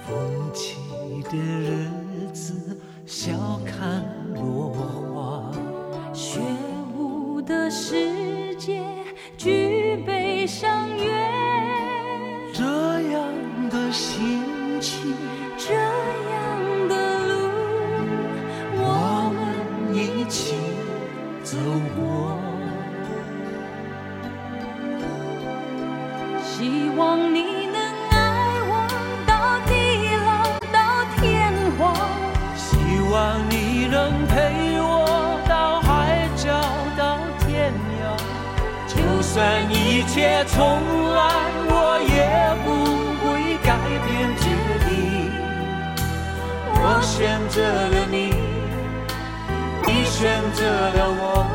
风起的日子，笑看落花。 雪舞的世界，举杯相约。 这样的心情， 这样的路， 我们一起走过。 希望你能爱我到地老到天荒， 希望你能陪我到海角到天涯。就算一切重来，我也不会改变决定。我选择了你，你选择了我。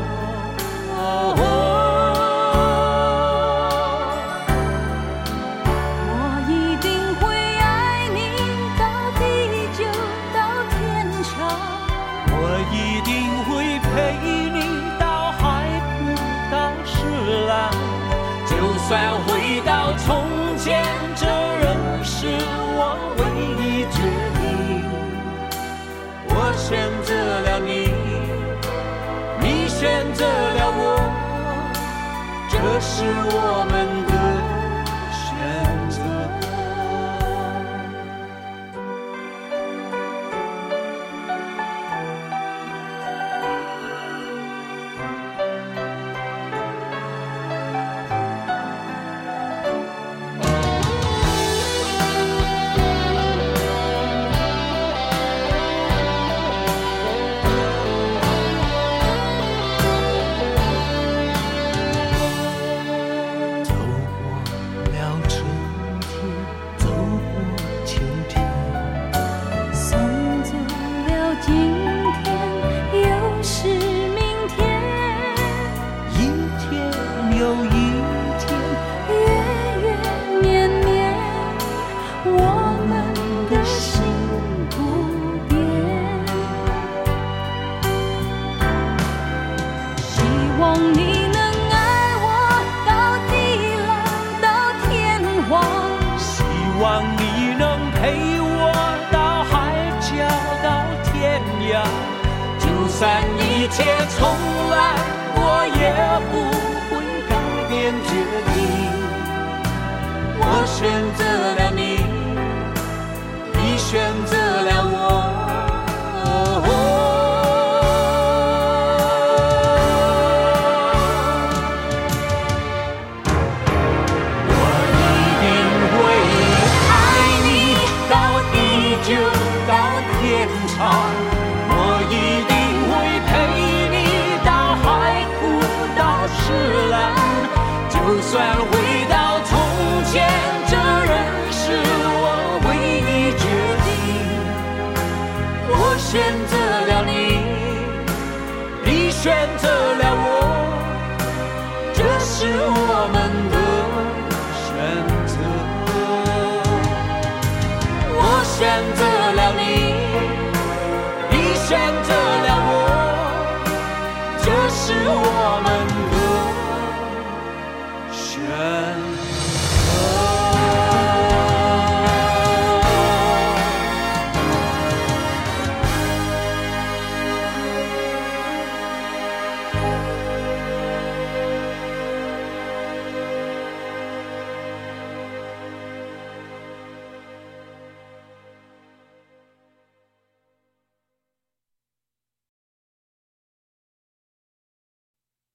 我一定会爱你到地久到天长， 我一定会陪你到海枯到石烂。就算回到从前，这仍是我唯一决定。我选择了你，你选择了我，这是我们的选择。走过了春天，走过秋天， 送走了今天，又是明天。 一天又一天， 月月年年，我们的心不变。希望你能爱我到地老到天荒， 希望你能陪我到海角到天涯。就算一切重来，我也不会改变决定。我选择了你，你选择了我。我一定会陪你到海枯到石烂。就算回到从前，这仍是我唯一决定。我选择了你，你选择了我，这是我们的选择。我选择